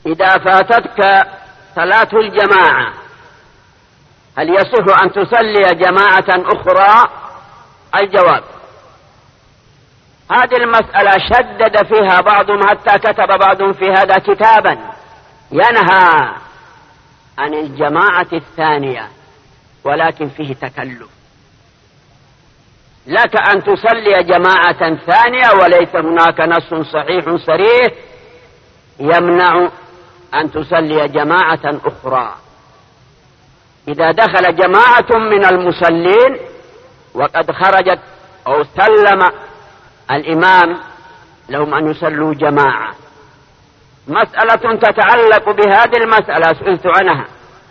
إذا فاتتك صلاة الجماعة هل يصح أن تصلي جماعة أخرى؟ الجواب: هذه المسألة شدد فيها بعضهم حتى كتب بعضهم في هذا كتابا ينهى عن الجماعة الثانية، ولكن فيه تكلف. لك أن تصلي جماعة ثانية وليس هناك نص صحيح صريح يمنع أن تصلي جماعة أخرى. إذا دخل جماعة من المصلين وقد خرجت أو سلم الإمام لهم أن يصلوا جماعة. مسألة تتعلق بهذه المسألة سئلت عنها: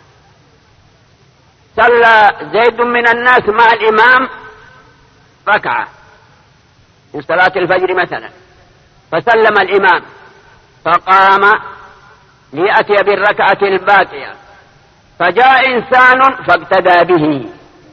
صلى زيد من الناس مع الإمام ركعة من صلاة الفجر مثلا، فسلم الإمام فقام ليأتي بالركعة الباقية، فجاء إنسان فاقتدى به،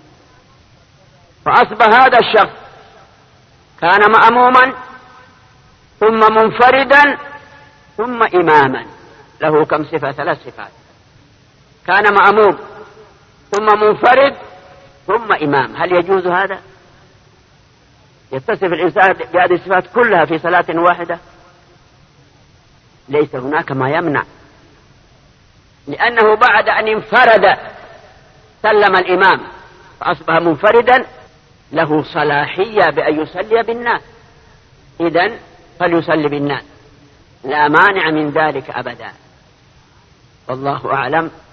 فأصبح هذا الشخص كان مأموما ثم منفردا ثم إماما. له كم صفة؟ 3 صفات: كان مأموم ثم منفرد ثم إمام. هل يجوز هذا؟ يتصف الإنسان بهذه الصفات كلها في صلاة واحدة؟ ليس هناك ما يمنع، لأنه بعد أن انفرد سلم الإمام فأصبح منفردا، له صلاحية بأن يصلي بالناس، إذن فليصلي بالناس، لا مانع من ذلك أبدا. والله أعلم.